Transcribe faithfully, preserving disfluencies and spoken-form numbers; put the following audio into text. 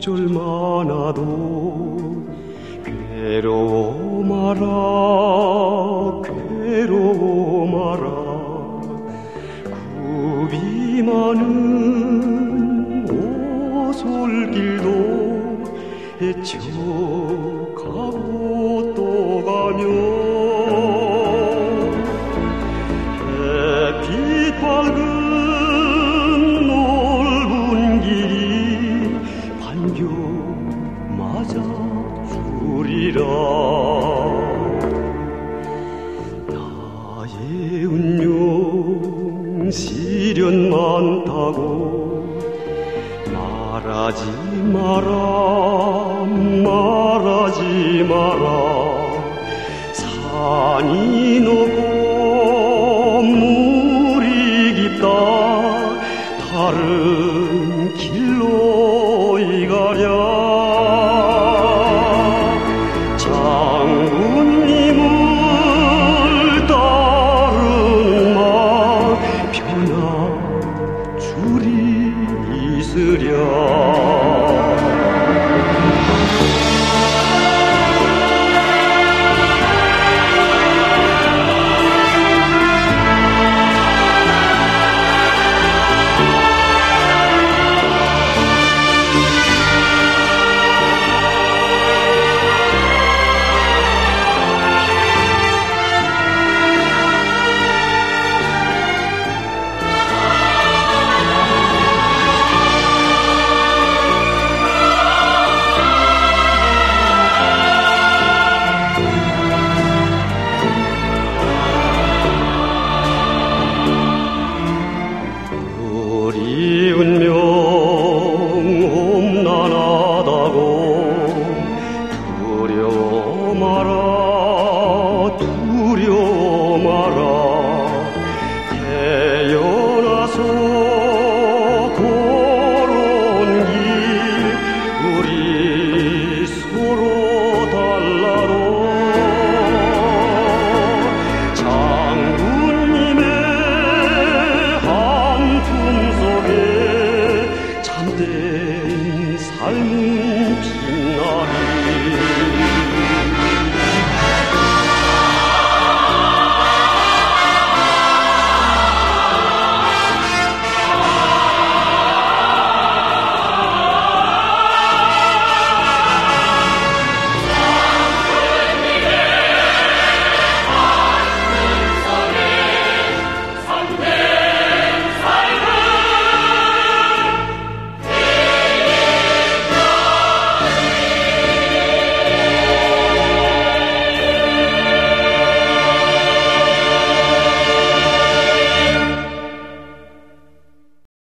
어쩔 많아도 괴로워 마라 괴로워 마라 굽이 많은 오솔길도 헤쳐가고 또 가며 햇빛 밝은 넓은 길이 반겨 맞아 주리라. 나의 운명 시련 많다고 말하지 마라 말하지 마라. 산이 높고 물이 깊다 다른 길로 이가랴. 장군님을 따르는 마 변화 줄이 있으랴. 우리 운명 험난하다고 두려워 마라 두려워 마라. 태어나서 걸어온 길 우리 서로 달라도 장군님의 참된 삶은